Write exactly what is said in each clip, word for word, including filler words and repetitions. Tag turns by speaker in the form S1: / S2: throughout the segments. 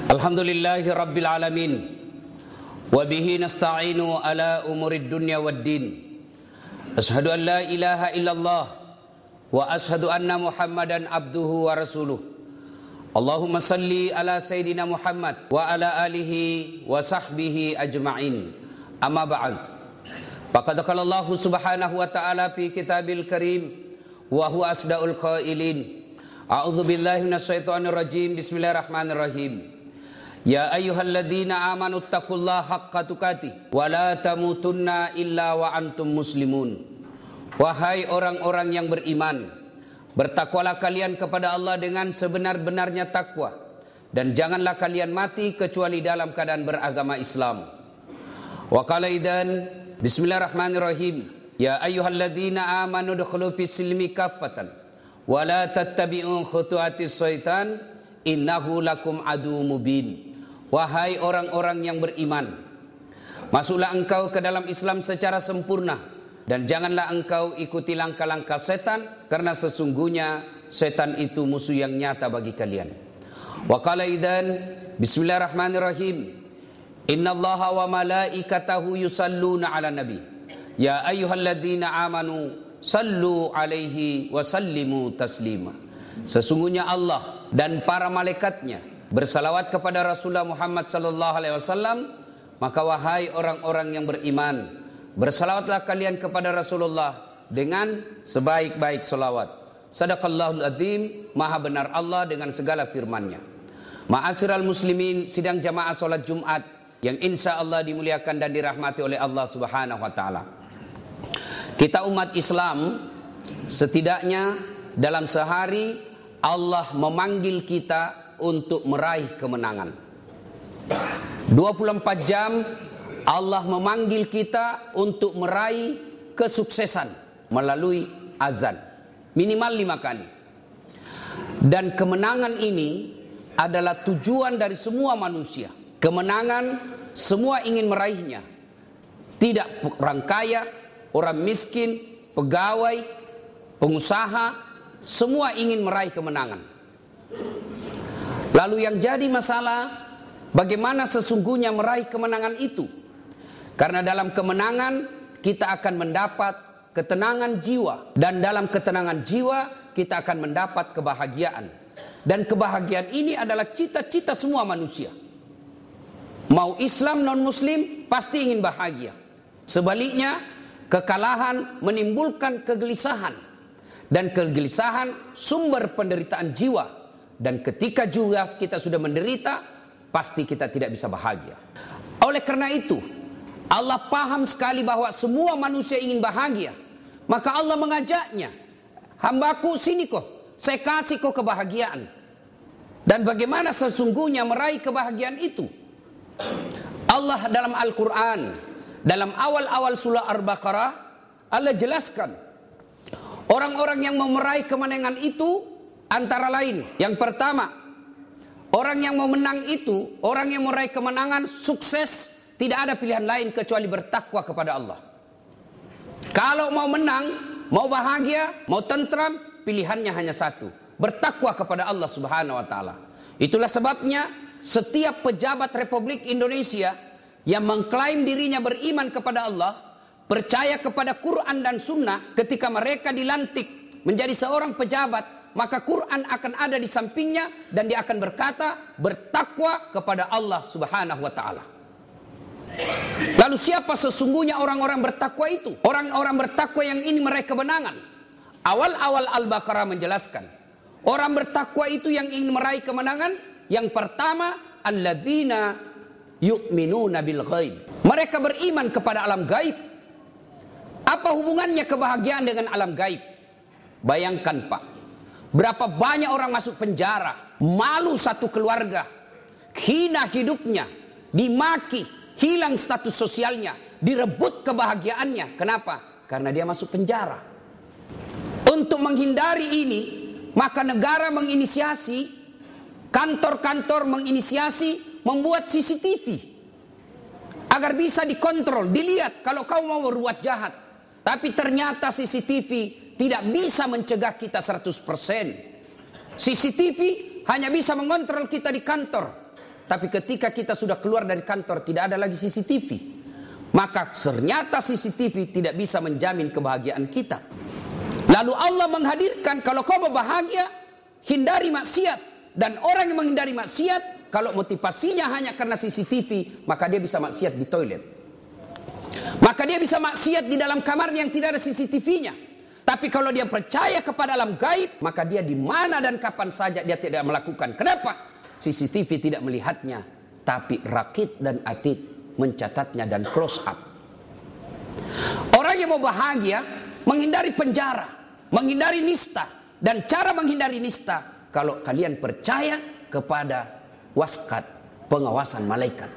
S1: Alhamdulillahi Rabbil Alamin. Wabihi nasta'inu ala umurid dunya wad din. Ashhadu an la ilaha illallah wa ashhadu anna Muhammadan abduhu wa rasuluh. Allahumma salli ala Sayyidina Muhammad wa ala alihi wa sahbihi ajma'in. Amma ba'd. Faqad qala Allah subhanahu wa ta'ala fi kitabil karim wa huwa asdaqul qailin. A'udzu billahi minasyaitonir rajim. Bismillahirrahmanirrahim. Ya ayyuhalladzina amanu taqullaha haqqa tuqatih wa la tamutunna illa wa antum muslimun. Wahai orang-orang yang beriman, bertakwalah kalian kepada Allah dengan sebenar-benarnya takwa, dan janganlah kalian mati kecuali dalam keadaan beragama Islam. Wa qala idzan bismillahirrahmanirrahim. Ya ayyuhalladzina amanu udkhulu fis silmi kaffatan wa la tattabi'u khutuwatis syaitan innahu lakum adu mubin. Wahai orang-orang yang beriman, masuklah engkau ke dalam Islam secara sempurna, dan janganlah engkau ikuti langkah-langkah setan, karena sesungguhnya setan itu musuh yang nyata bagi kalian. Wa qala idzan bismillahirrahmanirrahim. Innallaha wa malaikatahu yusalluna 'alan nabi. Ya ayyuhalladzina amanu sallu 'alaihi wa sallimu taslima. Sesungguhnya Allah dan para malaikatnya bersalawat kepada Rasulullah Muhammad sallallahu alaihi wasallam, maka wahai orang-orang yang beriman, bersalawatlah kalian kepada Rasulullah dengan sebaik-baik salawat. Sadaqallahul azim, maha benar Allah dengan segala firman-Nya. Ma'asyiral muslimin, sidang jamaah salat Jumat yang insya Allah dimuliakan dan dirahmati oleh Allah Subhanahu wa taala. Kita umat Islam, setidaknya dalam sehari Allah memanggil kita untuk meraih kemenangan. dua puluh empat jam Allah memanggil kita untuk meraih kesuksesan melalui azan minimal lima kali. Dan kemenangan ini adalah tujuan dari semua manusia. Kemenangan semua ingin meraihnya. Tidak orang kaya, orang miskin, pegawai, pengusaha, semua ingin meraih kemenangan. Lalu yang jadi masalah, bagaimana sesungguhnya meraih kemenangan itu? Karena dalam kemenangan kita akan mendapat ketenangan jiwa, dan dalam ketenangan jiwa kita akan mendapat kebahagiaan. Dan kebahagiaan ini adalah cita-cita semua manusia. Mau Islam non Muslim pasti ingin bahagia. Sebaliknya, kekalahan menimbulkan kegelisahan, dan kegelisahan sumber penderitaan jiwa. Dan ketika juga kita sudah menderita, pasti kita tidak bisa bahagia. Oleh karena itu, Allah paham sekali bahwa semua manusia ingin bahagia. Maka Allah mengajaknya, hambaku sini kok, saya kasih kok kebahagiaan. Dan bagaimana sesungguhnya meraih kebahagiaan itu? Allah dalam Al-Quran, dalam awal-awal surah Al-Baqarah, Allah jelaskan orang-orang yang mau meraih kemenangan itu antara lain, yang pertama, orang yang mau menang itu, orang yang meraih kemenangan, sukses, tidak ada pilihan lain kecuali bertakwa kepada Allah. Kalau mau menang, mau bahagia, mau tentram, pilihannya hanya satu, bertakwa kepada Allah Subhanahu wa taala. Itulah sebabnya setiap pejabat Republik Indonesia yang mengklaim dirinya beriman kepada Allah, percaya kepada Quran dan Sunnah, ketika mereka dilantik menjadi seorang pejabat, maka Quran akan ada di sampingnya, dan dia akan berkata, bertakwa kepada Allah Subhanahu wa taala. Lalu siapa sesungguhnya orang-orang bertakwa itu? Orang-orang bertakwa yang ini meraih kemenangan. Awal-awal Al-Baqarah menjelaskan, orang bertakwa itu yang ingin meraih kemenangan, yang pertama, alladzina yu'minuna bil ghaib. Mereka beriman kepada alam gaib. Apa hubungannya kebahagiaan dengan alam gaib? Bayangkan Pak, berapa banyak orang masuk penjara, malu satu keluarga, hina hidupnya, dimaki, hilang status sosialnya, direbut kebahagiaannya. Kenapa? Karena dia masuk penjara. Untuk menghindari ini, maka negara menginisiasi, kantor-kantor menginisiasi, membuat C C T V agar bisa dikontrol, dilihat kalau kau mau berbuat jahat. Tapi ternyata C C T V tidak bisa mencegah kita seratus persen. C C T V hanya bisa mengontrol kita di kantor. Tapi ketika kita sudah keluar dari kantor tidak ada lagi C C T V. Maka ternyata C C T V tidak bisa menjamin kebahagiaan kita. Lalu Allah menghadirkan kalau kau berbahagia, hindari maksiat. Dan orang yang menghindari maksiat, kalau motivasinya hanya karena C C T V, maka dia bisa maksiat di toilet. Maka dia bisa maksiat di dalam kamarnya yang tidak ada C C T V-nya. Tapi kalau dia percaya kepada alam gaib, maka dia di mana dan kapan saja dia tidak melakukan. Kenapa? C C T V tidak melihatnya, tapi rakit dan atid mencatatnya dan close up. Orang yang mau bahagia menghindari penjara, menghindari nista. Dan cara menghindari nista, kalau kalian percaya kepada waskat, pengawasan malaikat.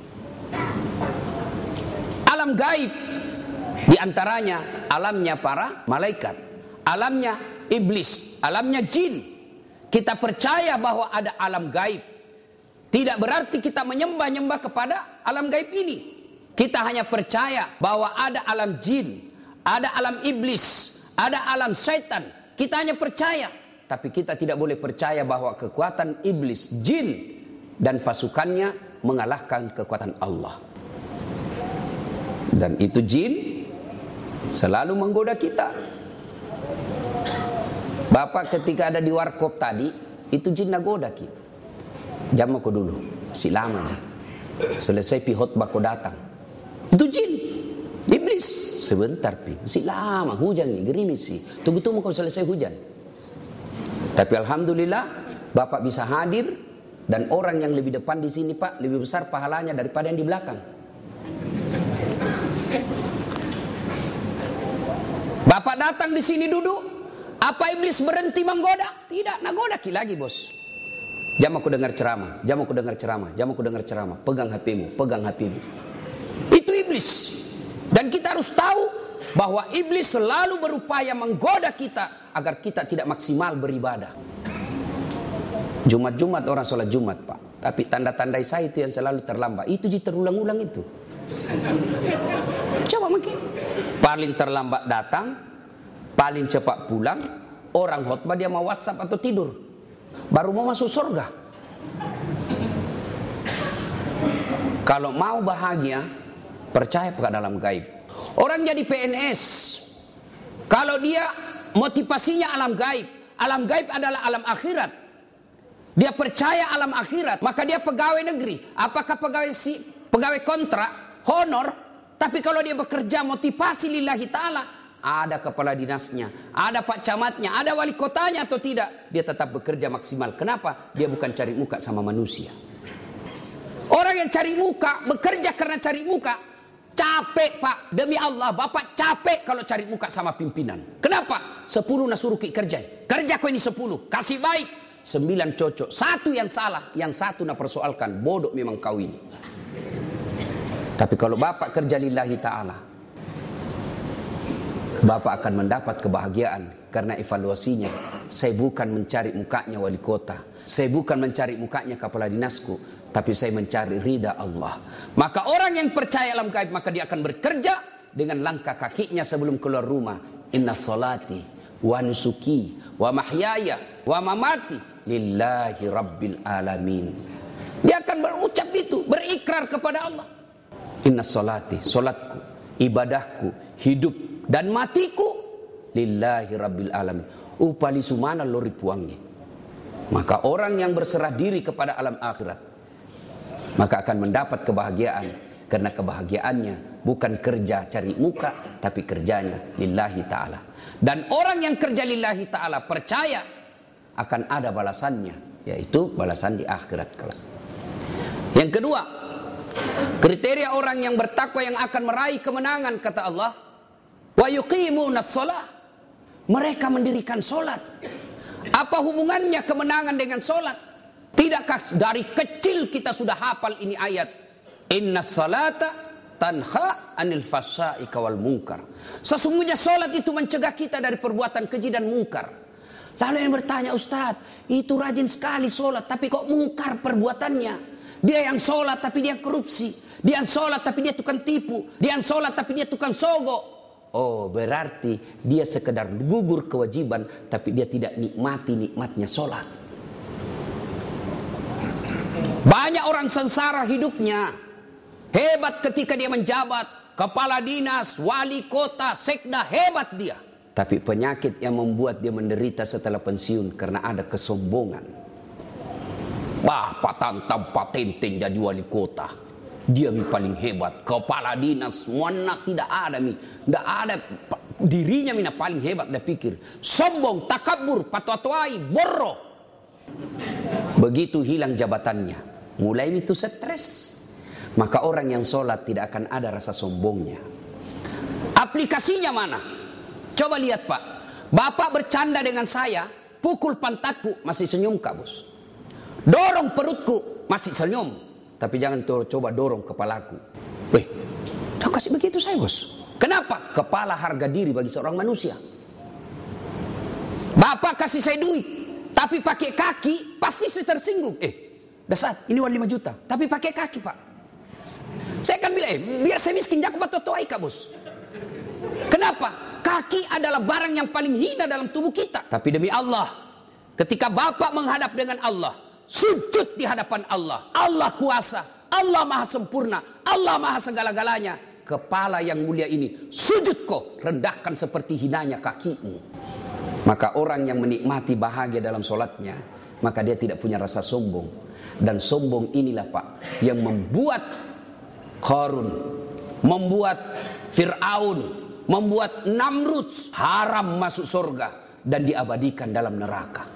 S1: Alam gaib diantaranya alamnya para malaikat, alamnya iblis, alamnya jin. Kita percaya bahwa ada alam gaib. Tidak berarti kita menyembah-nyembah kepada alam gaib ini. Kita hanya percaya bahwa ada alam jin, ada alam iblis, ada alam syaitan. Kita hanya percaya. Tapi kita tidak boleh percaya bahwa kekuatan iblis, jin, dan pasukannya mengalahkan kekuatan Allah. Dan itu jin selalu menggoda kita. Bapak ketika ada di warkop tadi, itu jin nagoda ki. Jam aku dulu, si lama. Selesai pi khotbah kau datang. Itu jin, iblis. Sebentar pi, si lama hujan nih, gerimis sih. Tunggu-tunggu kau selesai hujan. Tapi alhamdulillah, Bapak bisa hadir dan orang yang lebih depan di sini Pak lebih besar pahalanya daripada yang di belakang. Bapak datang di sini duduk. Apa iblis berhenti menggoda? Tidak, nagoda ki lagi bos. Jam aku dengar ceramah, jam aku dengar ceramah, jam aku dengar ceramah. Pegang H P-mu, pegang H P-mu. Itu iblis. Dan kita harus tahu bahwa iblis selalu berupaya menggoda kita agar kita tidak maksimal beribadah. Jumat-Jumat orang sholat Jumat Pak. Tapi tanda-tanda saya itu yang selalu terlambat. Itu terulang-ulang itu. Coba makin. Paling terlambat datang, paling cepat pulang. Orang khotbah dia mau WhatsApp atau tidur. Baru mau masuk surga. Kalau mau bahagia, percaya pada alam gaib. Orang jadi P N S, kalau dia motivasinya alam gaib, alam gaib adalah alam akhirat. Dia percaya alam akhirat, maka dia pegawai negeri. Apakah pegawai si pegawai kontrak, honor? Tapi kalau dia bekerja motivasi lillahi ta'ala, ada kepala dinasnya, ada pak camatnya, ada wali kotanya atau tidak, dia tetap bekerja maksimal. Kenapa? Dia bukan cari muka sama manusia. Orang yang cari muka, bekerja karena cari muka, capek Pak. Demi Allah, Bapak capek kalau cari muka sama pimpinan. Kenapa? Sepuluh nasuruh ki kerja. Kerja kau ini sepuluh, kasih baik. Sembilan cocok, satu yang salah, yang satu nak persoalkan. Bodoh memang kau ini. Tapi kalau Bapak kerja lillahi ta'ala, Bapak akan mendapat kebahagiaan karena evaluasinya. Saya bukan mencari mukanya wali kota, saya bukan mencari mukanya kepala dinasku, tapi saya mencari ridha Allah. Maka orang yang percaya alam gaib, maka dia akan bekerja dengan langkah kakinya sebelum keluar rumah. Inna salati wa nusuki wa mahyaya wa mamati lillahi rabbil alamin. Dia akan berucap itu, berikrar kepada Allah. Inna salati, solatku, ibadahku, hidup dan matiku lillahi rabbil alamin. Upali sumana lori puangi. Maka orang yang berserah diri kepada alam akhirat, maka akan mendapat kebahagiaan. Karena kebahagiaannya bukan kerja cari muka, tapi kerjanya lillahi ta'ala. Dan orang yang kerja lillahi ta'ala percaya akan ada balasannya, yaitu balasan di akhirat kelak. Yang kedua, kriteria orang yang bertakwa yang akan meraih kemenangan, kata Allah, wa yuqimunas shalah. Mereka mendirikan solat. Apa hubungannya kemenangan dengan solat? Tidakkah dari kecil kita sudah hafal ini ayat? Innas salata tanha anil fahsya'i wal munkar. Sesungguhnya solat itu mencegah kita dari perbuatan keji dan mungkar. Lalu yang bertanya, Ustaz, itu rajin sekali solat, tapi kok mungkar perbuatannya? Dia yang solat tapi dia korupsi. Dia yang solat tapi dia tukang tipu. Dia yang solat tapi dia tukang sogok. Oh, berarti dia sekedar gugur kewajiban, tapi dia tidak nikmati nikmatnya solat. Banyak orang sengsara hidupnya. Hebat ketika dia menjabat, kepala dinas, wali kota, sekda, hebat dia. Tapi penyakit yang membuat dia menderita setelah pensiun karena ada kesombongan. Bah, patantang patenteng jadi wali kota. Dia mi paling hebat, kepala dinas, mana tidak ada mi, tidak ada dirinya mina paling hebat. Dia pikir sombong, takabur, patwatwai, borro. Begitu hilang jabatannya, mulai itu stres. Maka orang yang sholat tidak akan ada rasa sombongnya. Aplikasinya mana? Coba lihat Pak, Bapak bercanda dengan saya, pukul pantatku masih senyum Kak Bos. Dorong perutku masih senyum. Tapi jangan coba dorong kepalaku. Eh, jangan kasih begitu saya Bos. Kenapa? Kepala harga diri bagi seorang manusia. Bapak kasih saya duit, tapi pakai kaki, pasti saya tersinggung. Eh, dasar ini uang lima juta, tapi pakai kaki Pak. Saya akan bilang, eh, biar saya miskin, jago batotoai Kak Bos. Kenapa? Kaki adalah barang yang paling hina dalam tubuh kita. Tapi demi Allah, ketika Bapak menghadap dengan Allah, sujud di hadapan Allah, Allah kuasa, Allah maha sempurna, Allah maha segala-galanya. Kepala yang mulia ini, sujud kau, rendahkan seperti hinanya kakimu. Maka orang yang menikmati bahagia dalam sholatnya, maka dia tidak punya rasa sombong. Dan sombong inilah Pak, yang membuat Qarun, membuat Fir'aun, membuat Namrud haram masuk surga dan diabadikan dalam neraka.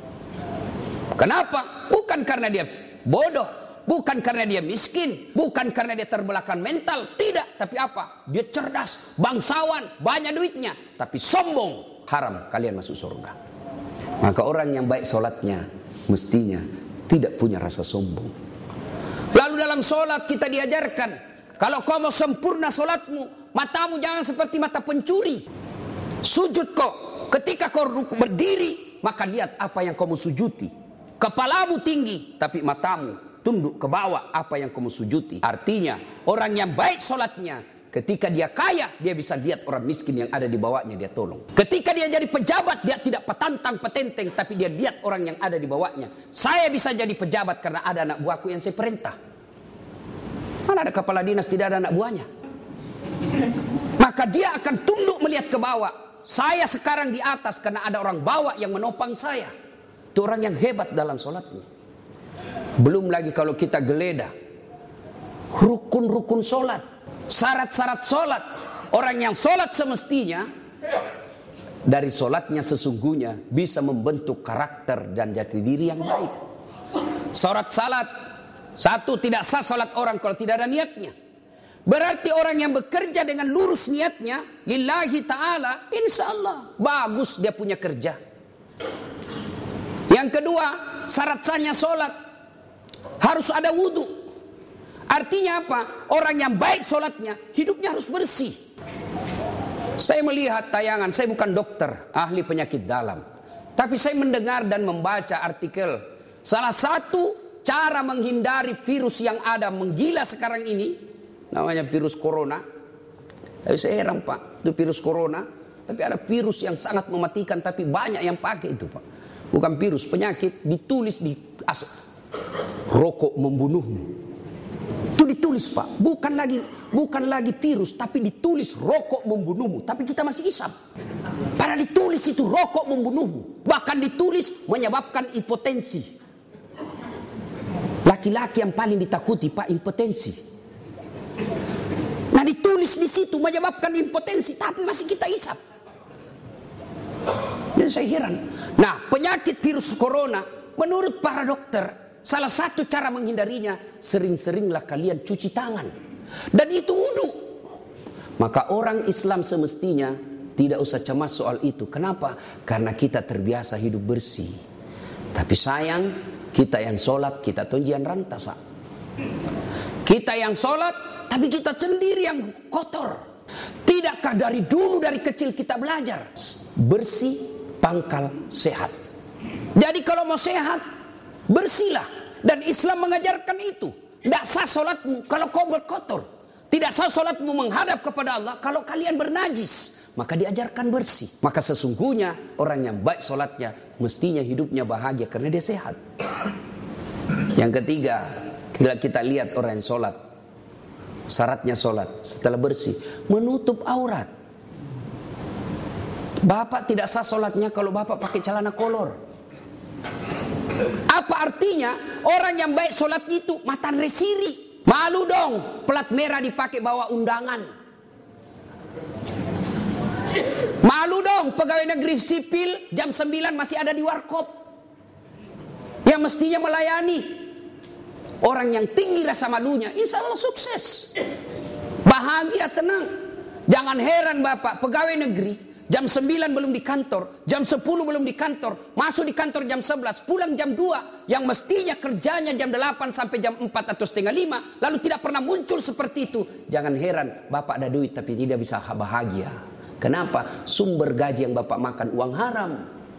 S1: Kenapa? Bukan karena dia bodoh, bukan karena dia miskin, bukan karena dia terbelakang mental, tidak. Tapi apa? Dia cerdas, bangsawan, banyak duitnya, tapi sombong, haram kalian masuk surga. Maka orang yang baik sholatnya mestinya tidak punya rasa sombong. Lalu dalam sholat kita diajarkan, kalau kau mau sempurna sholatmu, matamu jangan seperti mata pencuri. Sujud kau, ketika kau berdiri, maka lihat apa yang kau mau sujudi. Kepalamu tinggi, tapi matamu tunduk ke bawah apa yang kau mau sujudi. Artinya, orang yang baik sholatnya, ketika dia kaya, dia bisa lihat orang miskin yang ada di bawahnya, dia tolong. Ketika dia jadi pejabat, dia tidak petantang petenteng, tapi dia lihat orang yang ada di bawahnya. Saya bisa jadi pejabat karena ada anak buahku yang saya perintah. Mana ada kepala dinas tidak ada anak buahnya? Maka dia akan tunduk melihat ke bawah. Saya sekarang di atas karena ada orang bawah yang menopang saya. Itu orang yang hebat dalam sholatnya. Belum lagi kalau kita geledah rukun-rukun sholat, syarat-syarat sholat. Orang yang sholat semestinya dari sholatnya sesungguhnya bisa membentuk karakter dan jati diri yang baik. Syarat salat, satu, tidak sah sholat orang kalau tidak ada niatnya. Berarti orang yang bekerja dengan lurus niatnya lillahi ta'ala, insya Allah bagus dia punya kerja. Yang kedua, syarat sahnya sholat harus ada wudhu. Artinya apa? Orang yang baik sholatnya, hidupnya harus bersih. Saya melihat tayangan, saya bukan dokter, ahli penyakit dalam. Tapi saya mendengar dan membaca artikel. Salah satu cara menghindari virus yang ada menggila sekarang ini, namanya virus corona. Tapi saya heran Pak, itu virus corona. Tapi ada virus yang sangat mematikan, tapi banyak yang pakai itu Pak. Bukan virus, penyakit, ditulis di as rokok membunuhmu. Itu ditulis Pak, bukan lagi bukan lagi virus, tapi ditulis rokok membunuhmu. Tapi kita masih isap. Padahal ditulis itu rokok membunuhmu. Bahkan ditulis menyebabkan impotensi. Laki-laki yang paling ditakuti Pak, impotensi. Nah ditulis di situ menyebabkan impotensi, tapi masih kita isap. Jadi saya heran. Nah penyakit virus corona, menurut para dokter, salah satu cara menghindarinya, sering-seringlah kalian cuci tangan. Dan itu wudu. Maka orang Islam semestinya tidak usah cemas soal itu. Kenapa? Karena kita terbiasa hidup bersih. Tapi sayang, kita yang sholat, kita tunjian rantasa. Kita yang sholat, tapi kita sendiri yang kotor. Tidakkah dari dulu, dari kecil kita belajar? Bersih, pangkal, sehat. Jadi kalau mau sehat, bersihlah. Dan Islam mengajarkan itu. Tidak sah sholatmu kalau kau berkotor. Tidak sah sholatmu menghadap kepada Allah kalau kalian bernajis. Maka diajarkan bersih. Maka sesungguhnya orang yang baik sholatnya, mestinya hidupnya bahagia karena dia sehat. Yang ketiga, bila kita lihat orang yang sholat, syaratnya sholat setelah bersih, menutup aurat. Bapak tidak sah sholatnya kalau bapak pakai celana kolor. Apa artinya? Orang yang baik sholat itu matan resiri. Malu dong, plat merah dipakai bawa undangan. Malu dong, pegawai negeri sipil jam sembilan masih ada di warkop, yang mestinya melayani. Orang yang tinggi rasa malunya, insya Allah sukses, bahagia, tenang. Jangan heran bapak, pegawai negeri jam sembilan belum di kantor, jam sepuluh belum di kantor, masuk di kantor jam sebelas, pulang jam dua, yang mestinya kerjanya jam delapan sampai jam empat atau setengah lima, lalu tidak pernah muncul seperti itu. Jangan heran bapak ada duit tapi tidak bisa bahagia. Kenapa? Sumber gaji yang bapak makan uang haram.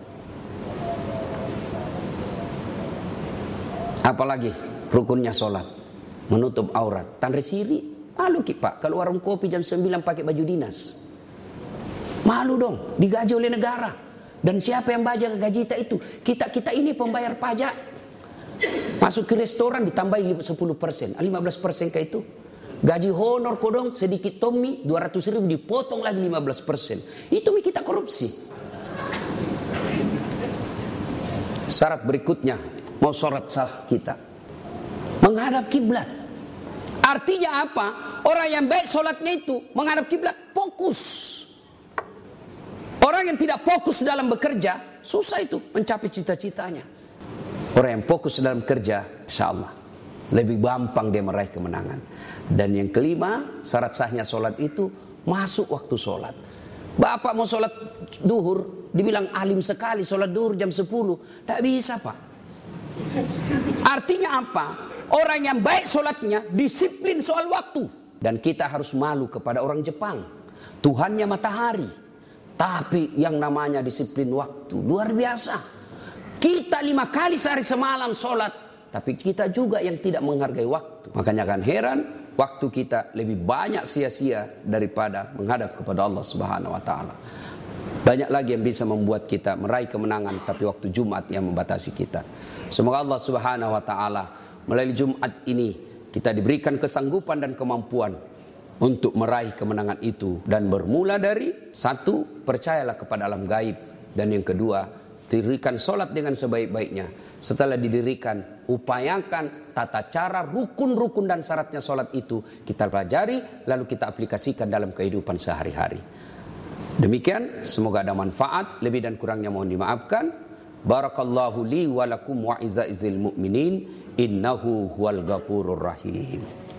S1: Apalagi rukunnya sholat, menutup aurat, tan resiri. Malu ki pak, kalau warung kopi jam sembilan pakai baju dinas. Malu dong, digaji oleh negara. Dan siapa yang bayar gaji kita itu? Kita-kita ini pembayar pajak. Masuk ke restoran ditambahin sepuluh persen, lima belas persen kayak itu. Gaji honor kodong sedikit Tommy dua ratus ribu dipotong lagi lima belas persen. Itu kita korupsi. Syarat berikutnya, mau sholat sah kita menghadap kiblat. Artinya apa? Orang yang baik sholatnya itu menghadap kiblat, fokus. Orang yang tidak fokus dalam bekerja, susah itu mencapai cita-citanya. Orang yang fokus dalam kerja, insya Allah lebih gampang dia meraih kemenangan. Dan yang kelima, syarat sahnya sholat itu masuk waktu sholat. Bapak mau sholat duhur, dibilang alim sekali sholat duhur jam sepuluh. Tidak bisa pak. Artinya apa? Orang yang baik sholatnya disiplin soal waktu. Dan kita harus malu kepada orang Jepang. Tuhannya matahari, tapi yang namanya disiplin waktu luar biasa. Kita lima kali sehari semalam sholat, tapi kita juga yang tidak menghargai waktu. Makanya kan heran, waktu kita lebih banyak sia-sia daripada menghadap kepada Allah Subhanahu wa taala. Banyak lagi yang bisa membuat kita meraih kemenangan, tapi waktu Jumat yang membatasi kita. Semoga Allah Subhanahu wa taala melalui Jumat ini kita diberikan kesanggupan dan kemampuan untuk meraih kemenangan itu. Dan bermula dari satu, percayalah kepada alam gaib. Dan yang kedua, dirikan sholat dengan sebaik-baiknya. Setelah didirikan, upayakan tata cara, rukun-rukun dan syaratnya sholat itu kita pelajari, lalu kita aplikasikan dalam kehidupan sehari-hari. Demikian, semoga ada manfaat. Lebih dan kurangnya mohon dimaafkan. Barakallahu li wa lakum wa izza'izil mu'minin. Innahu huwal ghafurur rahim.